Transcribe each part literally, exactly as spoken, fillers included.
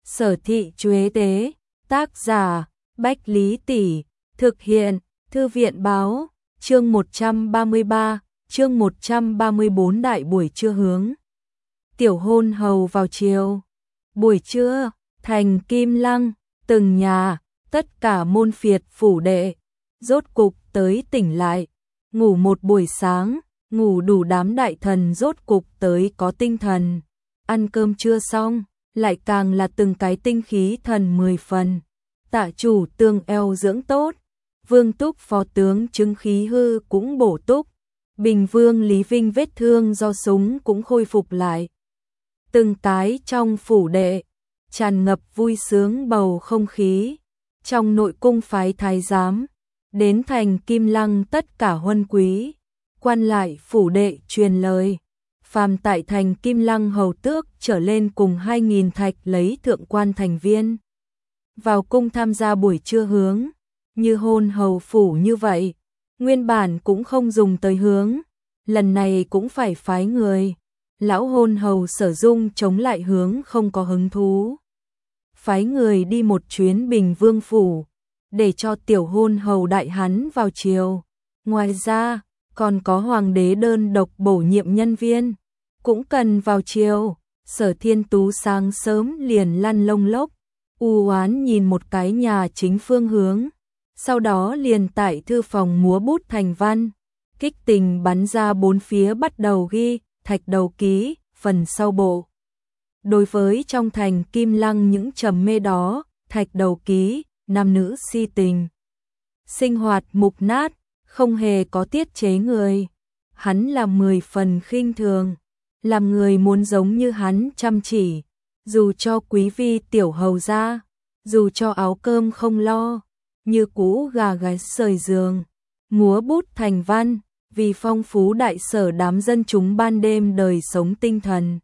Sở thị Chuế Tế, tác giả, Bách Lý Tỷ, thực hiện, Thư viện Báo, chương một trăm ba mươi ba, chương một trăm ba mươi bốn đại buổi trưa hướng. Tiểu hôn hầu vào chiều. Buổi trưa, thành Kim Lăng, từng nhà, tất cả môn phiệt phủ đệ, rốt cục tới tỉnh lại, ngủ một buổi sáng, ngủ đủ đám đại thần rốt cục tới có tinh thần, ăn cơm trưa xong, lại càng là từng cái tinh khí thần mười phần. Tạ chủ tương eo dưỡng tốt, Vương Túc phó tướng chứng khí hư cũng bổ túc, Bình Vương Lý Vinh vết thương do súng cũng khôi phục lại. Từng cái trong phủ đệ, tràn ngập vui sướng bầu không khí, trong nội cung phái thái giám, đến thành Kim Lăng tất cả huân quý, quan lại phủ đệ truyền lời, phàm tại thành Kim Lăng hầu tước trở lên cùng hai nghìn thạch lấy thượng quan thành viên. Vào cung tham gia buổi trưa hướng, như hôn hầu phủ như vậy, nguyên bản cũng không dùng tới hướng, lần này cũng phải phái người. Lão hôn hầu Sở Dung chống lại hướng không có hứng thú, phái người đi một chuyến Bình Vương phủ, để cho tiểu hôn hầu đại hắn vào chiều. Ngoài ra, còn có hoàng đế đơn độc bổ nhiệm nhân viên, cũng cần vào chiều. Sở Thiên Tú sáng sớm liền lăn lông lốc, u oán nhìn một cái nhà chính phương hướng, sau đó liền tại thư phòng múa bút thành văn, kích tình bắn ra bốn phía bắt đầu ghi thạch đầu ký, phần sau bộ. Đối với trong thành Kim Lăng những trầm mê đó, thạch đầu ký, nam nữ si tình, sinh hoạt mục nát, không hề có tiết chế người. Hắn là mười phần khinh thường, làm người muốn giống như hắn chăm chỉ, dù cho quý vi tiểu hầu gia, dù cho áo cơm không lo, như cũ gà gáy rời giường, múa bút thành văn, vì phong phú đại sở đám dân chúng ban đêm đời sống tinh thần,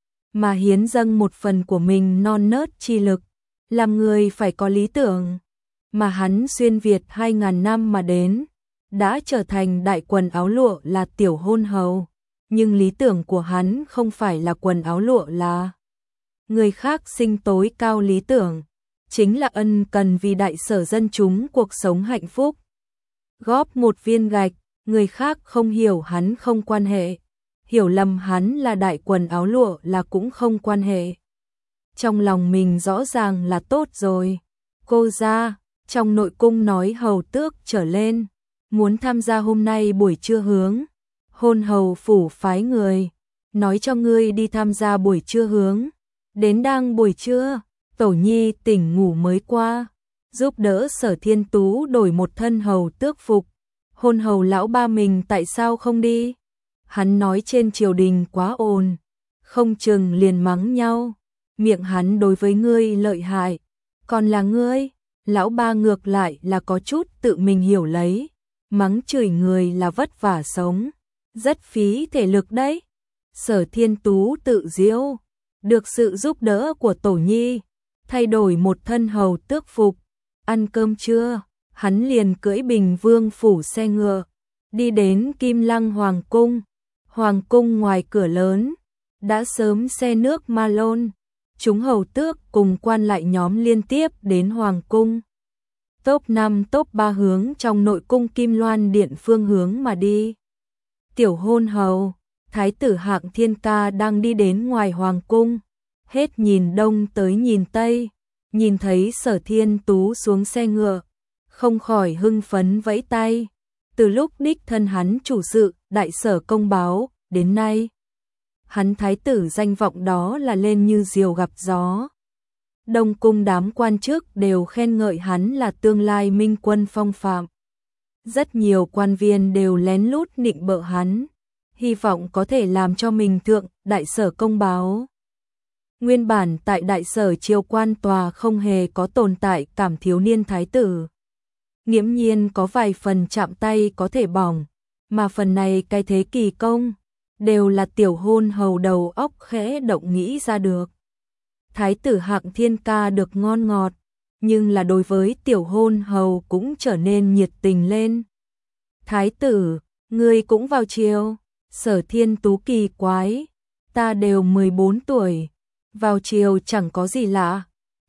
mà hiến dâng một phần của mình non nớt chi lực, làm người phải có lý tưởng, mà hắn xuyên Việt hai ngàn năm mà đến, đã trở thành đại quần áo lụa là tiểu hôn hầu, nhưng lý tưởng của hắn không phải là quần áo lụa là người khác sinh tối cao lý tưởng, chính là ân cần vì đại sở dân chúng cuộc sống hạnh phúc. Góp một viên gạch, người khác không hiểu hắn không quan hệ, hiểu lầm hắn là đại quần áo lụa là cũng không quan hệ. Trong lòng mình rõ ràng là tốt rồi. Cô ra, trong nội cung nói hầu tước trở lên, muốn tham gia hôm nay buổi trưa hướng, hôn hầu phủ phái người, nói cho ngươi đi tham gia buổi trưa hướng. Đến đang buổi trưa, Tổ Nhi tỉnh ngủ mới qua, giúp đỡ Sở Thiên Tú đổi một thân hầu tước phục. Hôn hầu lão ba mình tại sao không đi? Hắn nói trên triều đình quá ồn, không chừng liền mắng nhau. Miệng hắn đối với ngươi lợi hại, còn là ngươi, lão ba ngược lại là có chút tự mình hiểu lấy, mắng chửi người là vất vả sống, rất phí thể lực đấy. Sở Thiên Tú tự giễu, được sự giúp đỡ của Tổ Nhi, thay đổi một thân hầu tước phục, ăn cơm trưa. Hắn liền cưỡi Bình Vương phủ xe ngựa, đi đến Kim Lăng Hoàng cung. Hoàng cung ngoài cửa lớn, đã sớm xe nước ma lôn, chúng hầu tước cùng quan lại nhóm liên tiếp đến Hoàng cung. Top năm top ba hướng trong nội cung Kim Loan Điện phương hướng mà đi. Tiểu hôn hầu, Thái tử Hạng Thiên Ca đang đi đến ngoài Hoàng cung, hết nhìn đông tới nhìn tây, nhìn thấy Sở Thiên Tú xuống xe ngựa, không khỏi hưng phấn vẫy tay. Từ lúc đích thân hắn chủ sự đại sở công báo đến nay, hắn thái tử danh vọng đó là lên như diều gặp gió. Đông cung đám quan chức đều khen ngợi hắn là tương lai minh quân phong phạm. Rất nhiều quan viên đều lén lút nịnh bợ hắn, hy vọng có thể làm cho mình thượng đại sở công báo. Nguyên bản tại đại sở triều quan tòa không hề có tồn tại cảm thiếu niên thái tử. Nghiễm nhiên có vài phần chạm tay có thể bỏng, mà phần này cái thế kỳ công, đều là tiểu hôn hầu đầu óc khẽ động nghĩ ra được. Thái tử Hạng Thiên Ca được ngon ngọt, nhưng là đối với tiểu hôn hầu cũng trở nên nhiệt tình lên. Thái tử, ngươi cũng vào chiều. Sở Thiên Tú kỳ quái, ta đều mười bốn tuổi, vào chiều chẳng có gì lạ,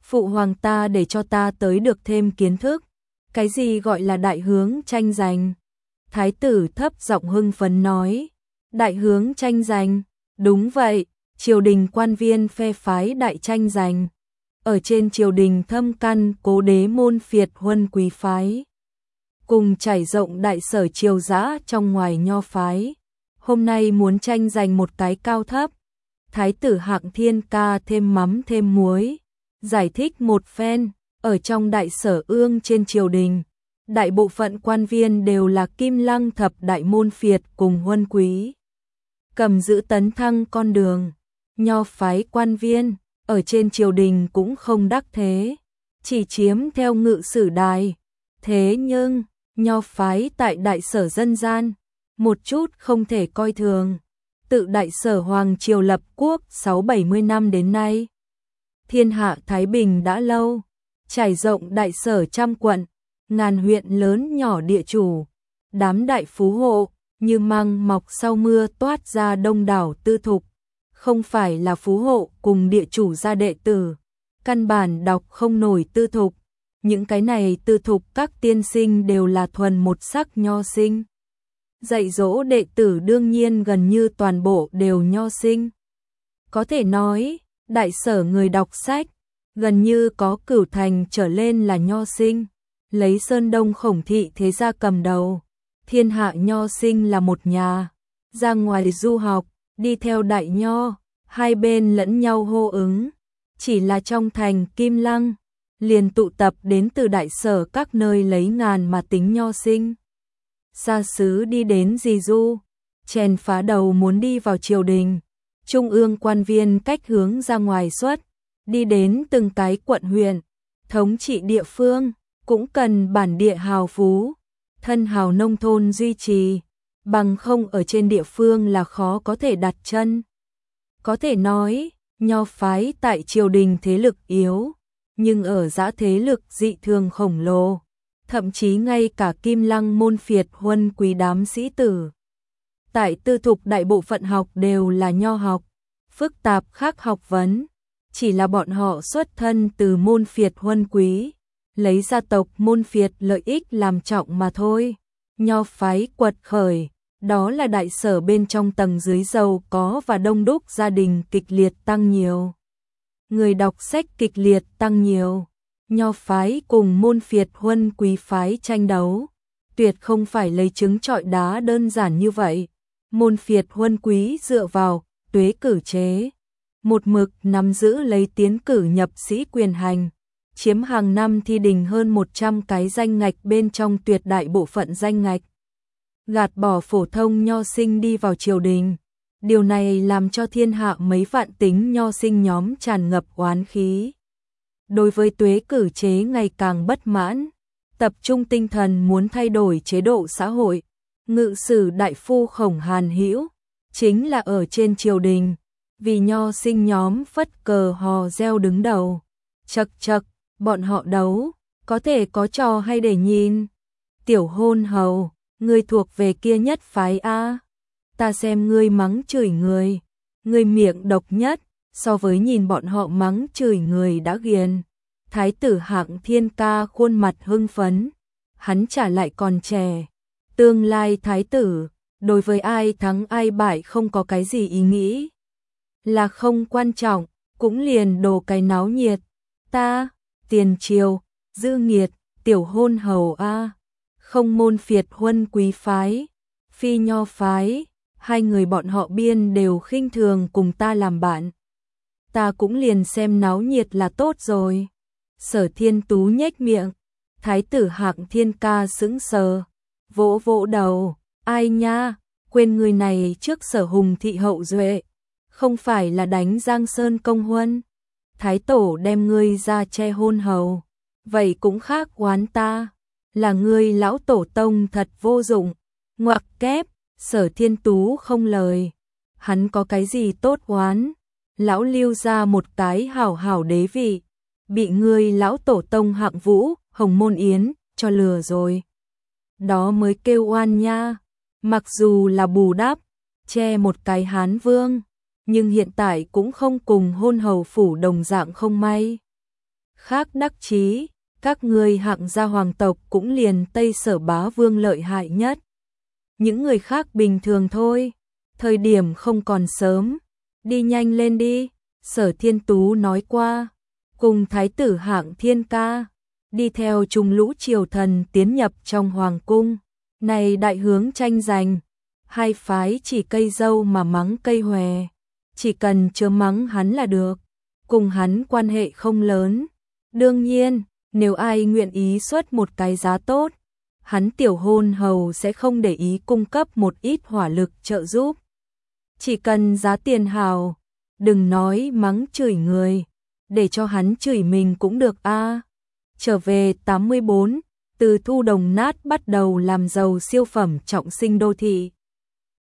Phụ hoàng ta để cho ta tới được thêm kiến thức. Cái gì gọi là đại hướng tranh giành? Thái tử thấp giọng hưng phấn nói. Đại hướng tranh giành? Đúng vậy, triều đình quan viên phe phái đại tranh giành. Ở trên triều đình thâm căn cố đế môn phiệt huân quý phái. Cùng trải rộng đại sở triều dã trong ngoài nho phái. Hôm nay muốn tranh giành một cái cao thấp. Thái tử Hạng Thiên Ca thêm mắm thêm muối. Giải thích một phen, ở trong đại sở ương trên triều đình. Đại bộ phận quan viên đều là Kim Lăng thập đại môn phiệt cùng huân quý. Cầm giữ tấn thăng con đường. Nho phái quan viên, ở trên triều đình cũng không đắc thế. Chỉ chiếm theo ngự sử đài. Thế nhưng, nho phái tại đại sở dân gian, một chút không thể coi thường. Tự đại sở Hoàng Triều lập quốc sáu bảy mươi năm đến nay. Thiên hạ Thái Bình đã lâu, trải rộng đại sở trăm quận, ngàn huyện lớn nhỏ địa chủ. Đám đại phú hộ, như măng mọc sau mưa toát ra đông đảo tư thục. Không phải là phú hộ cùng địa chủ gia đệ tử. Căn bản đọc không nổi tư thục. Những cái này tư thục các tiên sinh đều là thuần một sắc nho sinh. Dạy dỗ đệ tử đương nhiên gần như toàn bộ đều nho sinh. Có thể nói, đại sở người đọc sách, gần như có cửu thành trở lên là nho sinh. Lấy Sơn Đông Khổng Thị thế gia cầm đầu, thiên hạ nho sinh là một nhà. Ra ngoài du học, đi theo đại nho, hai bên lẫn nhau hô ứng. Chỉ là trong thành Kim Lăng, liền tụ tập đến từ đại sở các nơi lấy ngàn mà tính nho sinh. Xa xứ đi đến Dì Du, chèn phá đầu muốn đi vào triều đình. Trung ương quan viên cách hướng ra ngoài xuất, đi đến từng cái quận huyện, thống trị địa phương, cũng cần bản địa hào phú, thân hào nông thôn duy trì, bằng không ở trên địa phương là khó có thể đặt chân. Có thể nói, nho phái tại triều đình thế lực yếu, nhưng ở dã thế lực dị thường khổng lồ, thậm chí ngay cả Kim Lăng môn phiệt huân quý đám sĩ tử. Tại tư thục đại bộ phận học đều là nho học, phức tạp khác học vấn, chỉ là bọn họ xuất thân từ môn phiệt huân quý, lấy gia tộc môn phiệt lợi ích làm trọng mà thôi. Nho phái quật khởi, đó là đại sở bên trong tầng dưới giàu có và đông đúc gia đình kịch liệt tăng nhiều. Người đọc sách kịch liệt tăng nhiều. Nho phái cùng môn phiệt huân quý phái tranh đấu, tuyệt không phải lấy trứng trọi đá đơn giản như vậy. Môn phiệt huân quý dựa vào tuế cử chế, một mực nắm giữ lấy tiến cử nhập sĩ quyền hành, chiếm hàng năm thi đình hơn một trăm cái danh ngạch bên trong tuyệt đại bộ phận danh ngạch. Gạt bỏ phổ thông nho sinh đi vào triều đình, điều này làm cho thiên hạ mấy vạn tính nho sinh nhóm tràn ngập oán khí. Đối với tuế cử chế ngày càng bất mãn, tập trung tinh thần muốn thay đổi chế độ xã hội. Ngự sử đại phu Khổng Hàn Hữu chính là ở trên triều đình, vì nho sinh nhóm phất cờ hò reo đứng đầu. Chậc chậc, bọn họ đấu, có thể có trò hay để nhìn. Tiểu hôn hầu, ngươi thuộc về kia nhất phái a. Ta xem ngươi mắng chửi người, ngươi miệng độc nhất, so với nhìn bọn họ mắng chửi người đã ghiền. Thái tử Hạng Thiên Ca khuôn mặt hưng phấn, hắn trả lại còn trẻ. Tương lai thái tử, đối với ai thắng ai bại không có cái gì ý nghĩ. Là không quan trọng, cũng liền đồ cái náo nhiệt. Ta, tiền triều, dư nghiệt, tiểu hôn hầu a, không môn phiệt huân quý phái, phi nho phái, hai người bọn họ biên đều khinh thường cùng ta làm bạn. Ta cũng liền xem náo nhiệt là tốt rồi. Sở Thiên Tú nhếch miệng, thái tử Hạng Thiên Ca sững sờ, vỗ vỗ đầu, ai nha, quên người này trước Sở Hùng thị hậu duệ, không phải là đánh Giang Sơn công huân. Thái tổ đem ngươi ra che hôn hầu, vậy cũng khác oán ta, là ngươi lão tổ tông thật vô dụng. Ngoặc kép, Sở Thiên Tú không lời, hắn có cái gì tốt oán, lão lưu ra một cái hảo hảo đế vị, bị ngươi lão tổ tông Hạng Vũ, Hồng Môn Yến cho lừa rồi. Đó mới kêu oan nha. Mặc dù là bù đắp, che một cái Hán vương, nhưng hiện tại cũng không cùng hôn hầu phủ đồng dạng không may. khác đắc chí, các ngươi Hạng gia hoàng tộc cũng liền Tây Sở bá vương lợi hại nhất. Những người khác bình thường thôi, thời điểm không còn sớm, đi nhanh lên đi, Sở Thiên Tú nói qua, cùng thái tử Hạng Thiên Ca, đi theo trùng lũ triều thần tiến nhập trong hoàng cung, này đại hướng tranh giành, hai phái chỉ cây dâu mà mắng cây hòe, chỉ cần chớ mắng hắn là được, cùng hắn quan hệ không lớn, đương nhiên, nếu ai nguyện ý xuất một cái giá tốt, hắn tiểu hôn hầu sẽ không để ý cung cấp một ít hỏa lực trợ giúp. Chỉ cần giá tiền hào, đừng nói mắng chửi người, để cho hắn chửi mình cũng được a. Trở về tám mươi bốn, từ Thu Đồng Nát bắt đầu làm giàu siêu phẩm trọng sinh đô thị.